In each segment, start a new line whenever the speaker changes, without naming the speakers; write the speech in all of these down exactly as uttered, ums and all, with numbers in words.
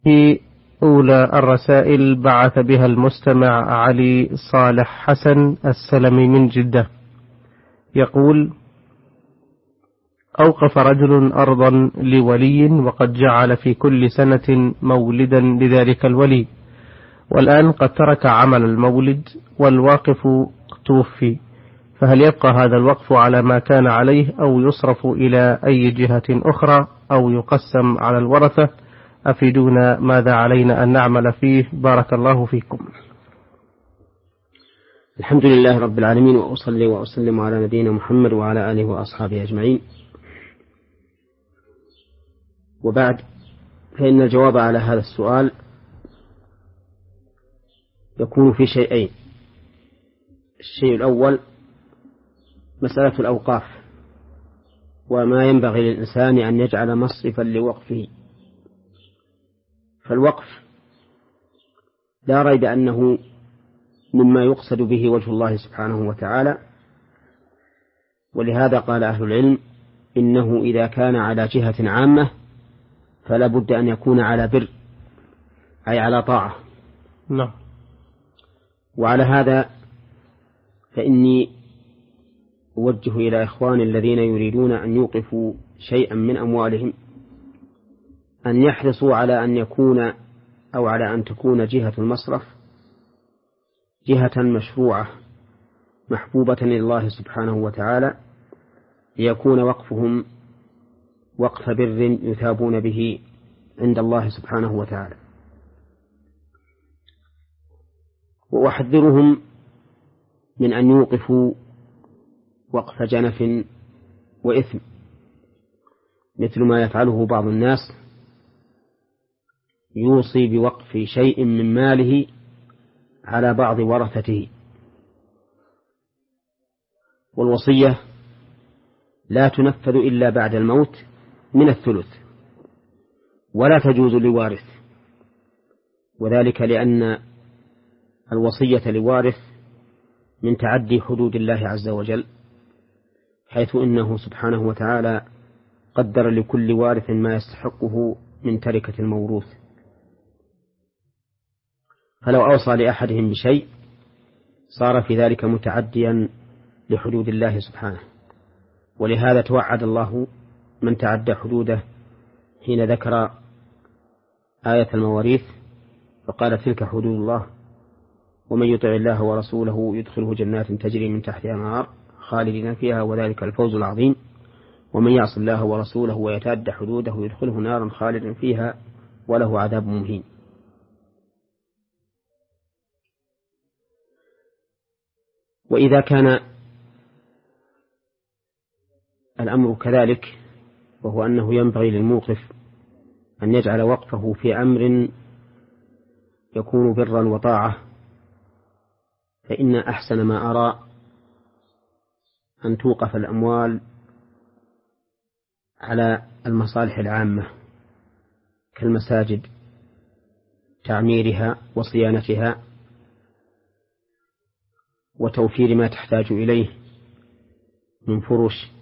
في أولى الرسائل بعث بها المستمع علي صالح حسن السلمي من جدة، يقول: أوقف رجل أرضا لولي وقد جعل في كل سنة مولدا لذلك الولي، والآن قد ترك عمل المولد والواقف توفي، فهل يبقى هذا الوقف على ما كان عليه أو يصرف إلى أي جهة أخرى أو يقسم على الورثة؟ أفيدونا ماذا علينا أن نعمل فيه، بارك الله فيكم.
الحمد لله رب العالمين، وأصلي وأسلم على نبينا محمد وعلى آله وأصحابه أجمعين، وبعد، فإن الجواب على هذا السؤال يكون في شيئين. الشيء الأول مسألة الأوقاف، وما ينبغي للإنسان أن يجعل مصرفا لوقفه. فالوقف لا ريب أنه مما يقصد به وجه الله سبحانه وتعالى، ولهذا قال أهل العلم إنه إذا كان على جهة عامة فلا بد أن يكون على بر، أي على طاعة.
نعم.
وعلى هذا فإني أوجه إلى إخواني الذين يريدون أن يوقفوا شيئا من أموالهم أن يحرصوا على أن يكون أو على أن تكون جهة المصرف جهة مشروعة محبوبة لله سبحانه وتعالى، ليكون وقفهم وقف بر يثابون به عند الله سبحانه وتعالى. وأحذرهم من أن يوقفوا وقف جنف وإثم، مثل ما يفعله بعض الناس، يوصي بوقف شيء من ماله على بعض ورثته، والوصية لا تنفذ إلا بعد الموت من الثلث، ولا تجوز لوارث، وذلك لأن الوصية لوارث من تعدي حدود الله عز وجل، حيث إنه سبحانه وتعالى قدر لكل وارث ما يستحقه من تركة الموروث، فلو أوصى لأحدهم بشيء صار في ذلك متعديا لحدود الله سبحانه. ولهذا توعد الله من تعدى حدوده حين ذكر آية المواريث فقال: تلك حدود الله ومن يطع الله ورسوله يدخله جنات تجري من تحتها الأنهار خالدين فيها وذلك الفوز العظيم، ومن يعص الله ورسوله ويتعدى حدوده يدخله نارا خالدا فيها وله عذاب مهين. وإذا كان الأمر كذلك، وهو أنه ينبغي للموقف أن يجعل وقفه في أمر يكون برا وطاعة، فإن أحسن ما أرى أن توقف الأموال على المصالح العامة كالمساجد، تعميرها وصيانتها وتوفير ما تحتاج إليه من فرش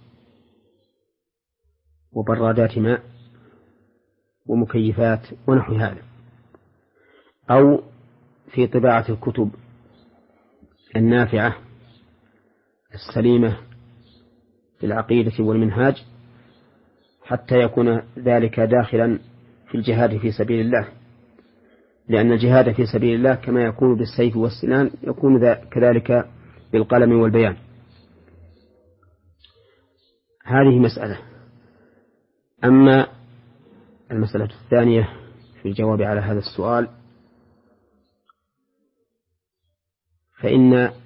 وبرادات ماء ومكيفات ونحو هذا، أو في طباعة الكتب النافعة السليمة في العقيدة والمنهاج، حتى يكون ذلك داخلا في الجهاد في سبيل الله، لأن الجهاد في سبيل الله كما يكون بالسيف والسنان يكون كذلك بالقلم والبيان. هذه مسألة. أما المسألة الثانية في الجواب على هذا السؤال، فإن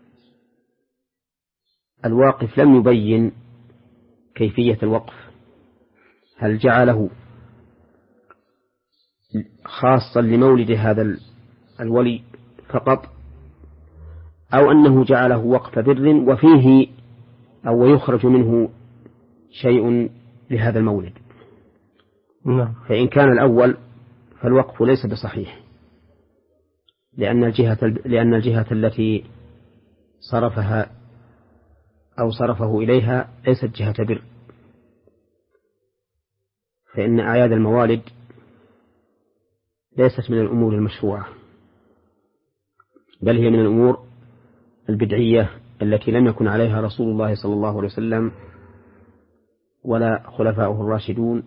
الواقف لم يبين كيفية الوقف، هل جعله خاصا لمولد هذا الولي فقط، أو أنه جعله وقف بر وفيه أو يخرج منه شيء لهذا المولد.
نعم.
فإن كان الأول فالوقف ليس بصحيح، لأن الجهة لأن الجهة التي صرفها أو صرفه إليها ليست جهة بر، فإن أعياد الموالد ليست من الأمور المشروعة، بل هي من الأمور البدعية التي لم يكن عليها رسول الله صلى الله عليه وسلم ولا خلفاؤه الراشدون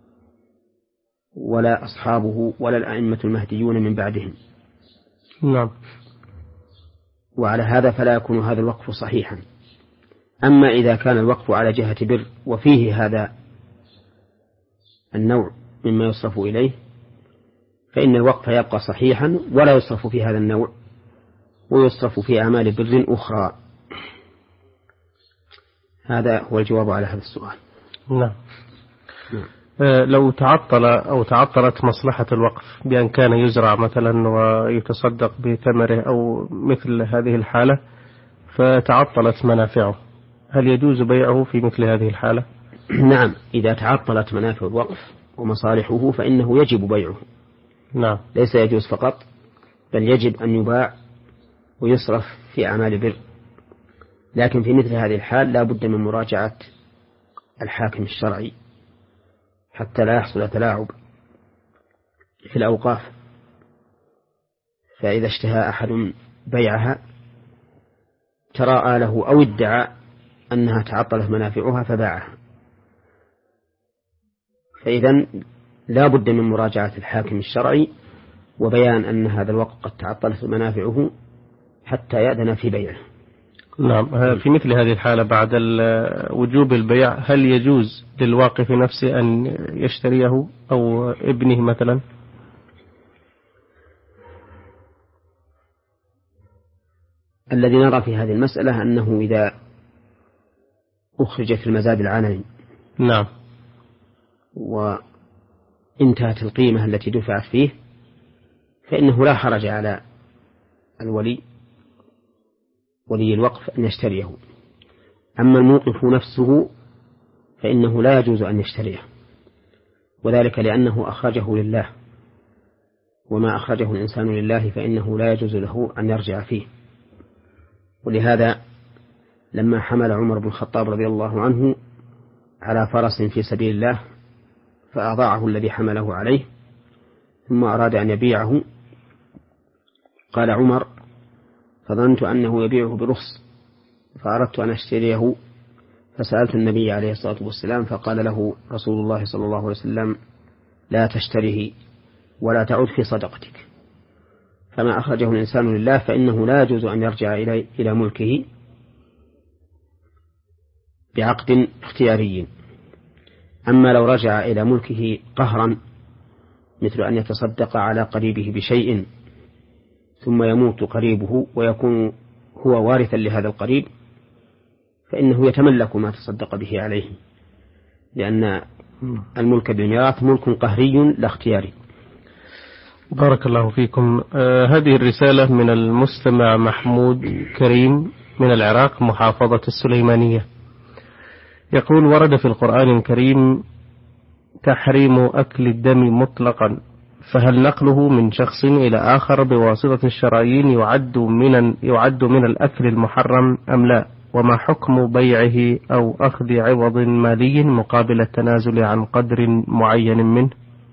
ولا أصحابه ولا الأئمة المهديون من بعدهم.
نعم.
وعلى هذا فلا يكون هذا الوقف صحيحا. أما إذا كان الوقف على جهة بر وفيه هذا النوع مما يصرف إليه فإن الوقف يبقى صحيحا ولا يصرف في هذا النوع، ويصرف في أعمال بر أخرى. هذا هو الجواب على هذا السؤال.
نعم. لو تعطل أو تعطلت مصلحة الوقف بأن كان يزرع مثلا ويتصدق بثمره أو مثل هذه الحالة فتعطلت منافعه، هل يجوز بيعه في مثل هذه الحالة؟
نعم، إذا تعطلت منافع الوقف ومصالحه فإنه يجب بيعه.
نعم.
ليس يجوز فقط، بل يجب أن يباع ويصرف في أعمال بر. لكن في مثل هذه الحال لا بد من مراجعة الحاكم الشرعي حتى لا يحصل تلاعب في الأوقاف. فإذا اشتهى أحد بيعها تراءى له أو ادعى أنها تعطلت منافعها فباعها، فإذن لا بد من مراجعة الحاكم الشرعي وبيان أن هذا الوقت قد تعطلت منافعه حتى يأذن في بيعه.
نعم. في مثل هذه الحالة بعد وجوب البيع هل يجوز للواقف نفسه أن يشتريه أو ابنه مثلا؟
الذي نرى في هذه المسألة أنه إذا أخرج في المزاد العلني
نعم
وانتهت القيمة التي دفعت فيه فإنه لا حرج على الولي ولي الوقف أن يشتريه. أما الموقف نفسه فإنه لا يجوز أن يشتريه، وذلك لأنه أخرجه لله، وما أخرجه الإنسان لله فإنه لا يجوز له أن يرجع فيه. ولهذا لما حمل عمر بن الخطاب رضي الله عنه على فرس في سبيل الله فأضاعه الذي حمله عليه ثم أراد أن يبيعه، قال عمر: فظننت أنه يبيعه برخص فأردت أن أشتريه، فسألت النبي عليه الصلاة والسلام فقال له رسول الله صلى الله عليه وسلم: لا تشتريه ولا تعود في صدقتك. فما أخرجه الإنسان لله فإنه لا يجوز أن يرجع إلى إلى ملكه بعقد اختياري. أما لو رجع إلى ملكه قهرا مثل أن يتصدق على قريبه بشيء ثم يموت قريبه ويكون هو وارثا لهذا القريب فإنه يتملك ما تصدق به عليه، لأن الملك بالميراث ملك قهري لا اختياري.
بارك الله فيكم. آه هذه الرسالة من المستمع محمود كريم من العراق محافظة السليمانية، يقول: ورد في القرآن الكريم تحريم أكل الدم مطلقا، فهل نقله من شخص إلى آخر بواسطة الشرايين يعد من يعد من الأكل المحرم أم لا؟ وما حكم بيعه أو أخذ عوض مالي مقابل التنازل عن قدر معين منه؟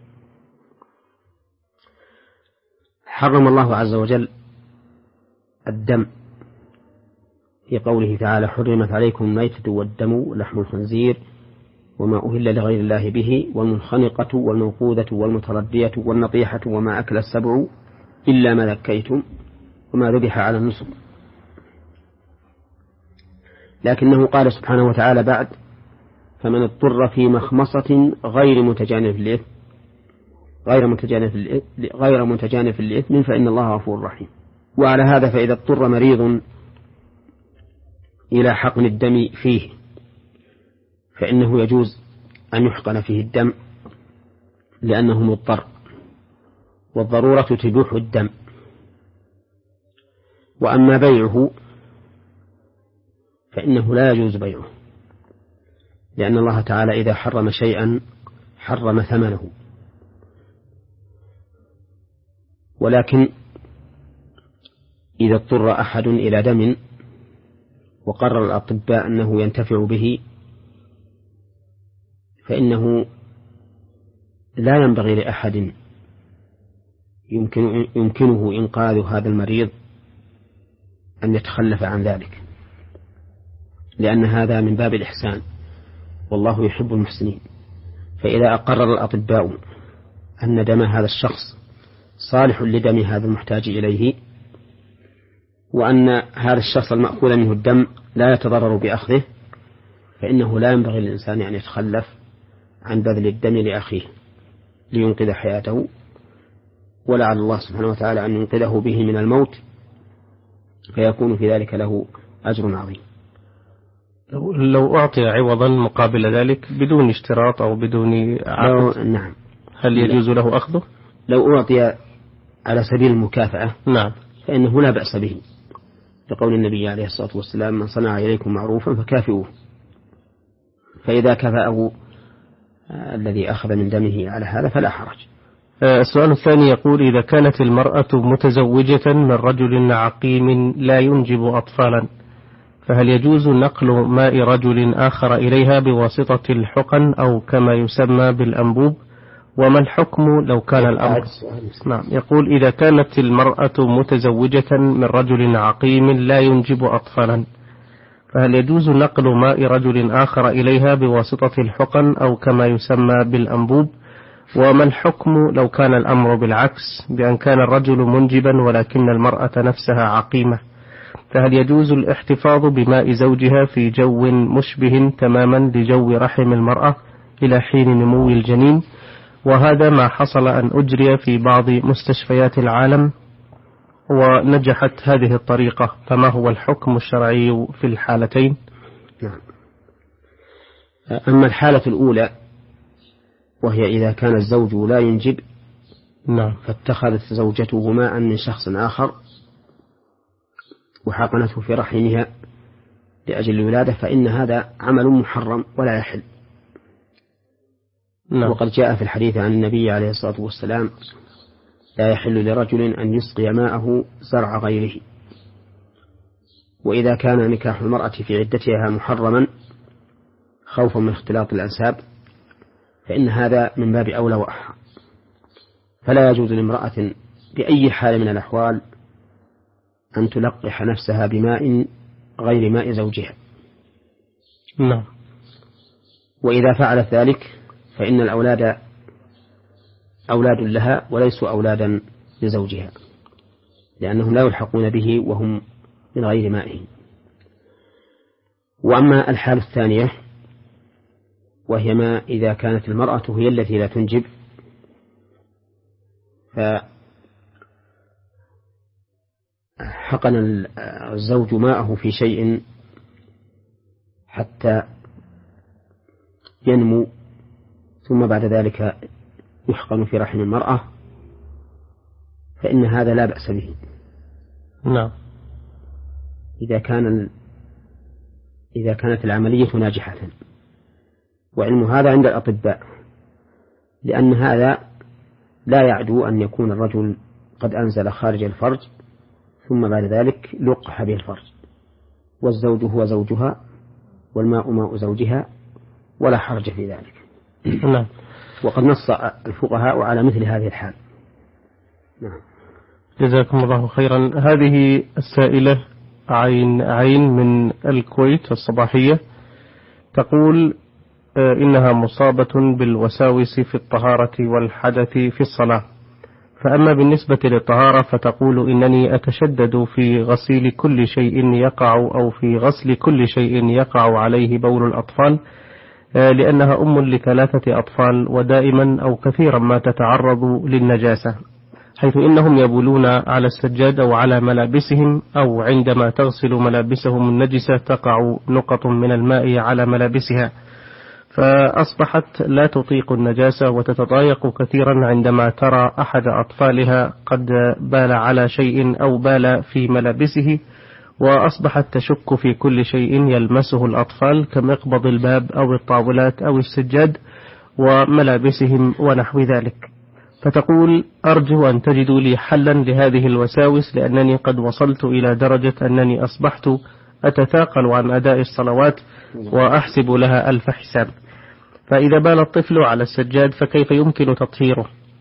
حرم الله عز وجل الدم في قوله تعالى: حرمت عليكم الميتة والدم ولحم الخنزير وما أهل لغير الله به والمنخنقة والموقوذة والمتردية والنطيحة وما أكل السبع إلا ما ذكيتم وما ذبح على النصب. لكنه قال سبحانه وتعالى بعد: فمن اضطر في مخمصة غير متجانف للإثم غير متجانف غير متجانف للإثم فإن الله غفور رحيم. وعلى هذا فإذا اضطر مريض إلى حقن الدم فيه فإنه يجوز أن يحقن فيه الدم لأنه مضطر، والضرورة تبيح الدم. وأما بيعه فإنه لا يجوز بيعه، لأن الله تعالى إذا حرم شيئا حرم ثمنه. ولكن إذا اضطر أحد إلى دم وقرر الأطباء أنه ينتفع به فإنه لا ينبغي لأحد يمكن يمكنه إنقاذ هذا المريض أن يتخلف عن ذلك، لأن هذا من باب الإحسان، والله يحب المحسنين. فإذا أقرر الأطباء أن دم هذا الشخص صالح لدم هذا المحتاج إليه، وأن هذا الشخص المأخوذ منه الدم لا يتضرر بأخذه، فإنه لا ينبغي للإنسان أن يتخلف عن بذل الدم لأخيه لينقذ حياته، ولعل الله سبحانه وتعالى أن ينقذه به من الموت، فيكون في ذلك له أجر عظيم.
لو أعطي عوضا مقابل ذلك بدون اشتراط أو بدون عقد،
نعم،
هل يجوز له أخذه؟
لو أعطي على سبيل المكافأة
نعم
فإنه لا بأس به، لقول النبي عليه الصلاة والسلام: من صنع إليكم معروفا فكافئوه. فإذا كفأه الذي أخذ من دمه على هذا فلا حرج.
السؤال الثاني يقول: إذا كانت المرأة متزوجة من رجل عقيم لا ينجب أطفالا، فهل يجوز نقل ماء رجل آخر إليها بواسطة الحقن أو كما يسمى بالأنبوب؟ وما الحكم لو كان الأمر؟ نعم، يقول: إذا كانت المرأة متزوجة من رجل عقيم لا ينجب أطفالا، فهل يجوز نقل ماء رجل آخر إليها بواسطة الحقن أو كما يسمى بالأنبوب؟ وما الحكم لو كان الأمر بالعكس، بأن كان الرجل منجبا ولكن المرأة نفسها عقيمة، فهل يجوز الاحتفاظ بماء زوجها في جو مشبه تماما لجو رحم المرأة إلى حين نمو الجنين؟ وهذا ما حصل أن أجري في بعض مستشفيات العالم ونجحت هذه الطريقة، فما هو الحكم الشرعي في الحالتين؟
نعم. أما الحالة الأولى وهي إذا كان الزوج لا ينجب،
نعم،
فاتخذت زوجته ماء من شخص آخر وحقنته في رحمها لأجل الولادة، فإن هذا عمل محرم ولا يحل.
نعم.
وقد جاء في الحديث عن النبي عليه الصلاة والسلام: لا يحل لرجل أن يسقي ماءه زرع غيره. وإذا كان نكاح المرأة في عدتها محرما خوفا من اختلاط الأنساب، فإن هذا من باب أولى وأحرى، فلا يجوز لامرأة بأي حال من الأحوال أن تلقح نفسها بماء غير ماء زوجها.
نعم.
وإذا فعلت ذلك فإن الأولاد أولاد لها وليسوا أولادا لزوجها، لأنهم لا يلحقون به وهم من غير مائه. وأما الحالة الثانية وهي ما إذا كانت المرأة هي التي لا تنجب، فحقن الزوج ماءه في شيء حتى ينمو، ثم بعد ذلك يحقن في رحم المرأة، فإن هذا لا بأس به.
نعم.
إذا كان إذا كانت العملية ناجحة، وعلم هذا عند الأطباء، لأن هذا لا يعدو أن يكون الرجل قد أنزل خارج الفرج ثم بعد ذلك لقح به الفرج، والزوج هو زوجها والماء ماء زوجها، ولا حرج في ذلك.
نعم.
وقد نص الفقهاء على مثل هذه الحال. نعم.
جزاكم الله خيرا. هذه السائلة عين عين من الكويت الصباحية تقول إنها مصابة بالوساوس في الطهارة والحدث في الصلاة، فأما بالنسبة للطهارة فتقول إنني أتشدد في غسيل كل شيء يقع أو في غسل كل شيء يقع عليه بول الأطفال، لأنها أم لثلاثة أطفال ودائما أو كثيرا ما تتعرض للنجاسة، حيث إنهم يبولون على السجاد أو على ملابسهم، أو عندما تغسل ملابسهم النجسة تقع نقط من الماء على ملابسها، فأصبحت لا تطيق النجاسة وتتضايق كثيرا عندما ترى أحد أطفالها قد بال على شيء أو بال في ملابسه، وأصبحت تشك في كل شيء يلمسه الأطفال كمقبض الباب أو الطاولات أو السجاد وملابسهم ونحو ذلك. فتقول: أرجو أن تجدوا لي حلا لهذه الوساوس، لأنني قد وصلت إلى درجة أنني أصبحت أتثاقل عن أداء الصلوات وأحسب لها ألف حساب، فإذا بال الطفل على السجاد فكيف يمكن تطهيره؟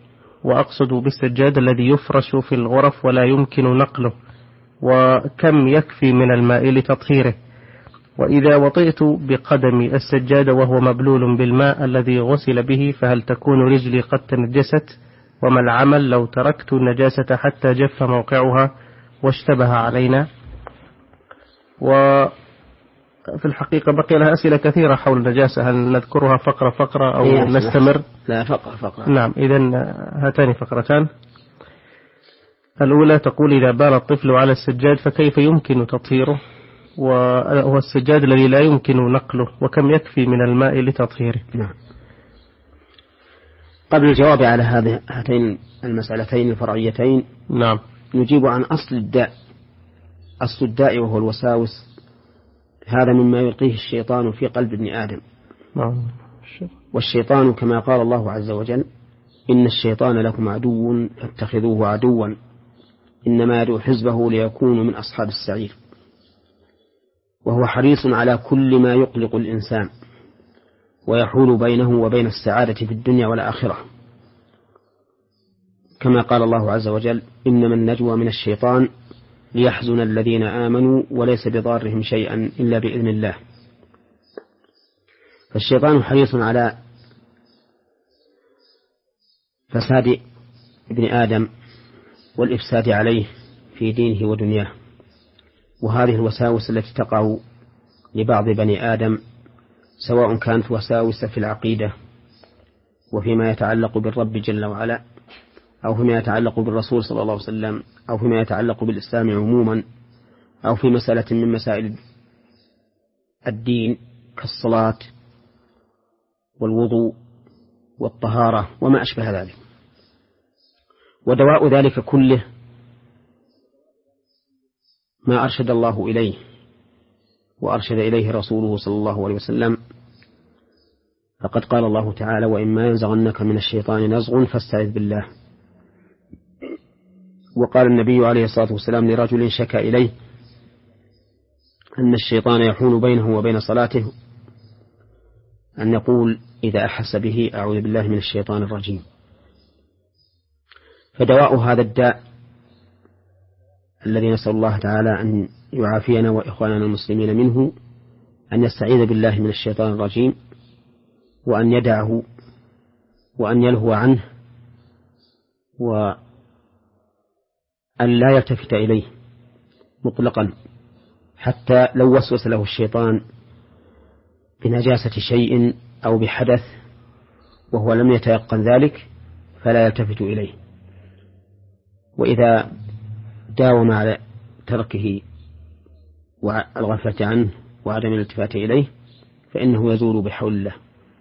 وأقصد بالسجاد الذي يفرش في الغرف ولا يمكن نقله، وكم يكفي من الماء لتطهيره؟ وإذا وطئت بقدمي السجادة وهو مبلول بالماء الذي غسل به فهل تكون رجلي قد تنجست؟ وما العمل لو تركت النجاسة حتى جف موقعها واشتبه علينا؟ وفي الحقيقة بقي لها أسئلة كثيرة حول النجاسة، هل نذكرها فقرة فقرة أو نستمر؟
لا فقرة فقرة.
نعم، إذن هاتان فقرتان. الأولى تقول إذا بال الطفل على السجاد فكيف يمكن تطهيره؟ وهو السجاد الذي لا يمكن نقله، وكم يكفي من الماء لتطهيره؟
نعم. قبل الجواب على هذه هاتين المسألتين الفرعيتين
نعم
نجيب عن أصل الداء. أصل الداء وهو الوساوس، هذا مما يلقيه الشيطان في قلب ابن آدم.
نعم.
والشيطان كما قال الله عز وجل إن الشيطان لكم عدو فاتخذوه عدوا إنما يدعو حزبه ليكونوا من أصحاب السعير. وهو حريص على كل ما يقلق الإنسان ويحول بينه وبين السعادة في الدنيا والآخرة، كما قال الله عز وجل إنما النجوى من الشيطان ليحزن الذين آمنوا وليس بضارهم شيئا إلا بإذن الله. فالشيطان حريص على فساد ابن آدم والإفساد عليه في دينه ودنياه. وهذه الوساوس التي تقع لبعض بني آدم سواء كانت وساوس في العقيدة وفيما يتعلق بالرب جل وعلا، أو فيما يتعلق بالرسول صلى الله عليه وسلم، أو فيما يتعلق بالإسلام عموما، أو في مسألة من مسائل الدين كالصلاة والوضوء والطهارة وما أشبه ذلك. ودواء ذلك كله ما أرشد الله إليه وأرشد إليه رسوله صلى الله عليه وسلم. فقد قال الله تعالى وإما ينزغنك من الشيطان نزغ فاستعذ بالله. وقال النبي عليه الصلاة والسلام لرجل شكى إليه أن الشيطان يحول بينه وبين صلاته أن يقول إذا أحس به أعوذ بالله من الشيطان الرجيم. فدواء هذا الداء الذي نسأل الله تعالى أن يعافينا وإخواننا المسلمين منه أن يستعيذ بالله من الشيطان الرجيم، وأن يدعه وأن يلهو عنه، وأن لا يلتفت إليه مطلقا، حتى لو وسوس له الشيطان بنجاسة شيء أو بحدث وهو لم يتيقن ذلك فلا يلتفت إليه. وإذا داوم على تركه والغفلة عنه وعدم الالتفات إليه فإنه يزول بحول الله.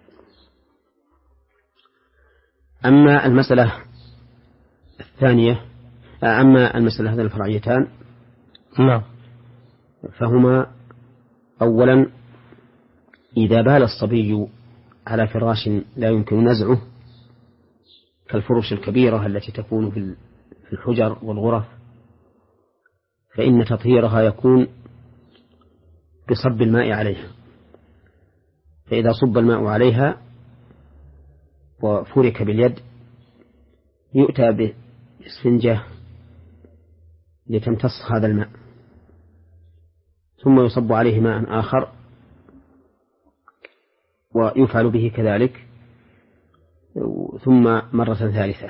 أما المسألة الثانية أما المسألة هذه الفرعيتان
نعم
فهما أولا إذا بال الصبي على فراش لا يمكن نزعه كالفرش الكبيرة التي تكون في الحجر والغرف فإن تطهيرها يكون بصب الماء عليها. فإذا صب الماء عليها وفرك باليد يؤتى بإسفنجة لتمتص هذا الماء، ثم يصب عليه ماء آخر ويفعل به كذلك، ثم مرة ثالثة،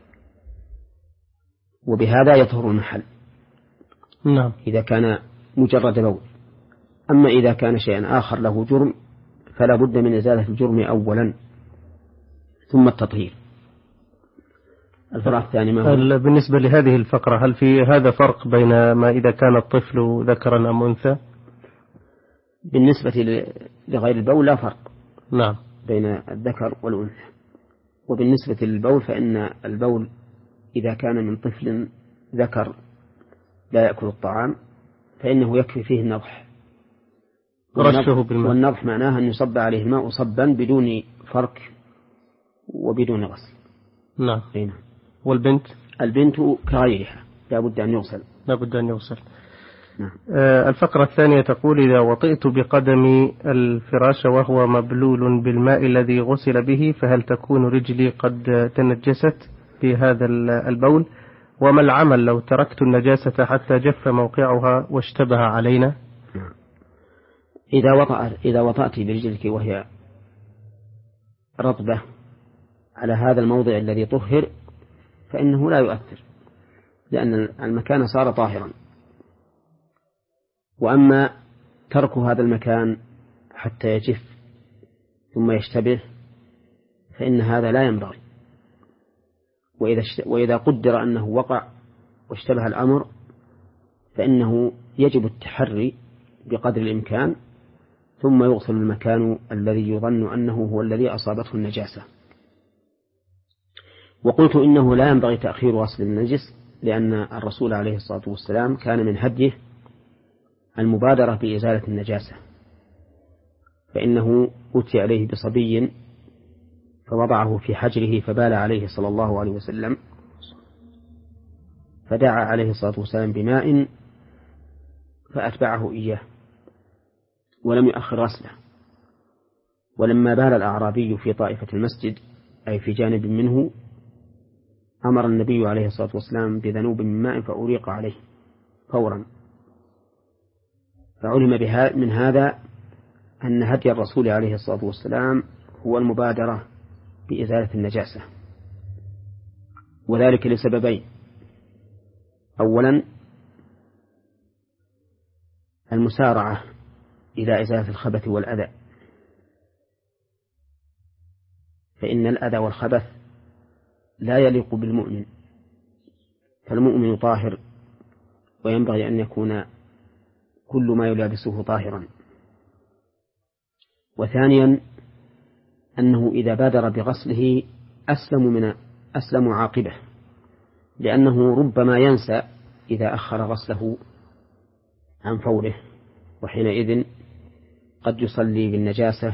وبهذا يطهر المحل.
نعم.
إذا كان مجرد بول. أما إذا كان شيئا آخر له جرم فلا بد من إزالة الجرم أولا ثم التطهير. الفرع الثاني ما هو؟
بالنسبة لهذه الفقرة هل في هذا فرق بين ما إذا كان الطفل ذكرا أم أنثى؟
بالنسبة لغير البول لا فرق
نعم
بين الذكر والأنثى. وبالنسبة للبول فإن البول إذا كان من طفل ذكر لا يأكل الطعام فإنه يكفي فيه النضح،
رشه بالماء،
والنضح معناه أن يصب عليه الماء صبا بدون فرك وبدون غسل.
نعم.
هنا.
والبنت؟
البنت كغيرها لا بد أن يغسل.
لا بد أن يغسل.
نعم.
آه الفقرة الثانية تقول إذا وطئت بقدمي الفراش وهو مبلول بالماء الذي غسل به فهل تكون رجلي قد تنجست؟ بهذا البول؟ وما العمل لو تركت النجاسة حتى جف موقعها واشتبه علينا؟
إذا وطأ إذا وطأت برجلك وهي رطبة على هذا الموضع الذي طهر فإنه لا يؤثر، لأن المكان صار طاهرا. وأما ترك هذا المكان حتى يجف ثم يشتبه فإن هذا لا ينبغي. وإذا, وإذا قدر أنه وقع واشتبه الأمر فإنه يجب التحري بقدر الإمكان ثم يغسل المكان الذي يظن أنه هو الذي أصابته النجاسة. وقلت إنه لا ينبغي تأخير غسل النجس، لأن الرسول عليه الصلاة والسلام كان من هديه المبادرة بإزالة النجاسة، فإنه أتي عليه بصبي فوضعه في حجره فبال عليه صلى الله عليه وسلم، فدعا عليه الصلاة والسلام بماء فأتبعه إياه ولم يؤخر غسله. ولما بال الأعرابي في طائفة المسجد أي في جانب منه أمر النبي عليه الصلاة والسلام بذنوب من ماء فأريق عليه فورا. فعلم بها من هذا أن هدي الرسول عليه الصلاة والسلام هو المبادرة بإزالة النجاسة، وذلك لسببين: أولا المسارعة إلى إزالة الخبث والأذى، فإن الأذى والخبث لا يليق بالمؤمن، فالمؤمن طاهر وينبغي أن يكون كل ما يلابسه طاهرا. وثانيا أنه إذا بادر بغسله أسلم من أسلم عاقبه، لأنه ربما ينسى إذا أخر غسله عن فوره، وحينئذ قد يصلي بالنجاسة،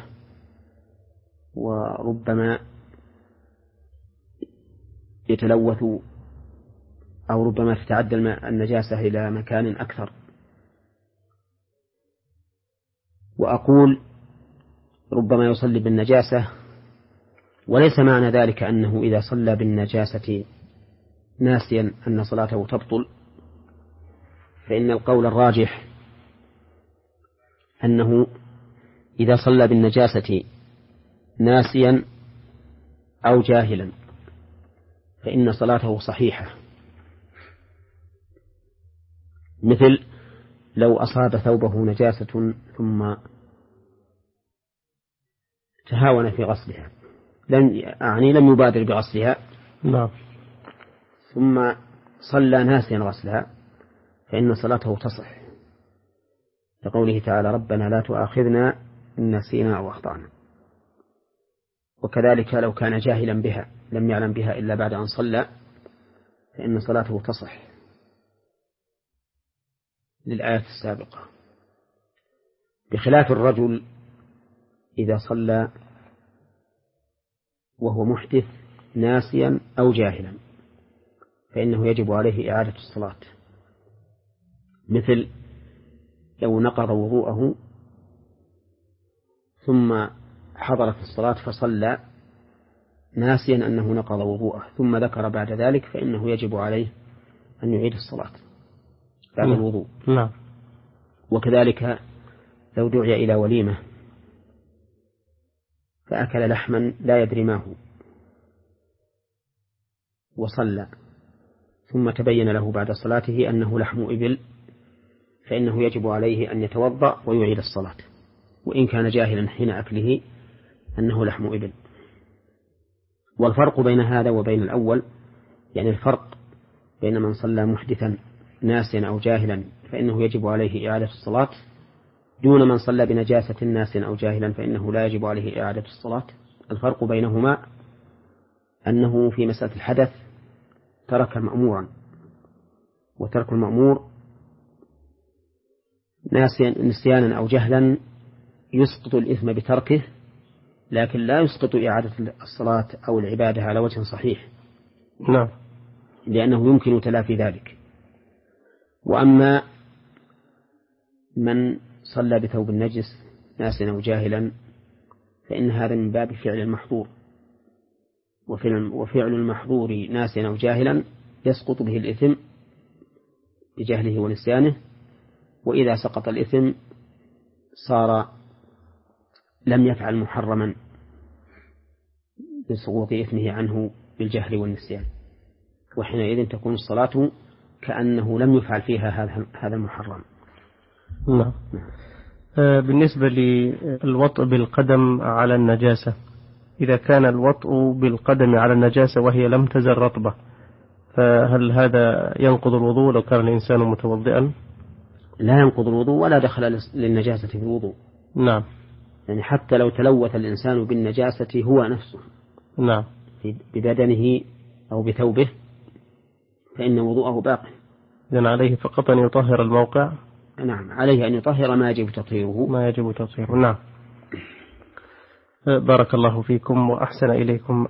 وربما يتلوث أو ربما تتعدى النجاسة إلى مكان أكثر. وأقول ربما يصلي بالنجاسة، وليس معنى ذلك أنه إذا صلى بالنجاسة ناسيا أن صلاته تبطل، فإن القول الراجح أنه إذا صلى بالنجاسة ناسيا أو جاهلا فإن صلاته صحيحة، مثل لو أصاب ثوبه نجاسة ثم تهاون في غسلها، لم يعني لم يبادر بغسلها
لا.
ثم صلى ناسيا غسلها فإن صلاته تصح، لقوله تعالى: ربنا لا تؤاخذنا إن نسينا أو أخطأنا. وكذلك لو كان جاهلا بها لم يعلم بها إلا بعد أن صلى فإن صلاته تصح للآية السابقة، بخلاف الرجل إذا صلى وهو محدث ناسيا أو جاهلا فإنه يجب عليه إعادة الصلاة، مثل لو نقض وضوءه ثم حضرت الصلاة فصلى ناسيا أنه نقض وضوءه ثم ذكر بعد ذلك فإنه يجب عليه أن يعيد الصلاة بعد الوضوء.
نعم.
وكذلك لو دعي إلى وليمة فأكل لحما لا يدري ما هو وصلى ثم تبين له بعد صلاته أنه لحم إبل فإنه يجب عليه أن يتوضأ ويعيد الصلاة، وإن كان جاهلا حين أكله أنه لحم إبل. والفرق بين هذا وبين الأول، يعني الفرق بين من صلى محدثا ناسيا أو جاهلا فإنه يجب عليه إعادة الصلاة، دون من صلى بنجاسة ناسيا أو جاهلا فإنه لا يجب عليه إعادة الصلاة. الفرق بينهما أنه في مسألة الحدث ترك مأمورا، وترك المأمور نسيانا أو جهلا يسقط الإثم بتركه، لكن لا يسقط إعادة الصلاة أو العبادة على وجه صحيح.
نعم.
لأنه يمكن تلافي ذلك. وأما من صلى بثوب النجس ناسيا أو جاهلا فإن هذا من باب فعل المحظور، وفعل المحظور ناسيا أو جاهلا يسقط به الإثم بجهله ونسيانه، وإذا سقط الإثم صار لم يفعل محرما لسقوط إثمه عنه بالجهل والنسيان، وحينئذ تكون الصلاة كأنه لم يفعل فيها هذا المحرم.
نعم. بالنسبة للوطء بالقدم على النجاسة، إذا كان الوطء بالقدم على النجاسة وهي لم تزل رطبة، فهل هذا ينقض الوضوء لو كان الإنسان متوضئا؟
لا ينقض الوضوء ولا دخل للنجاسة في الوضوء.
نعم.
يعني حتى لو تلوث الإنسان بالنجاسة هو نفسه،
نعم،
ببدنه أو بثوبه، فإن وضوءه باق.
إذن عليه فقط أن يطهر الموقع.
نعم، عليه أن يطهر ما يجب تطهيره.
ما يجب تطهيره. نعم. بارك الله فيكم وأحسن إليكم.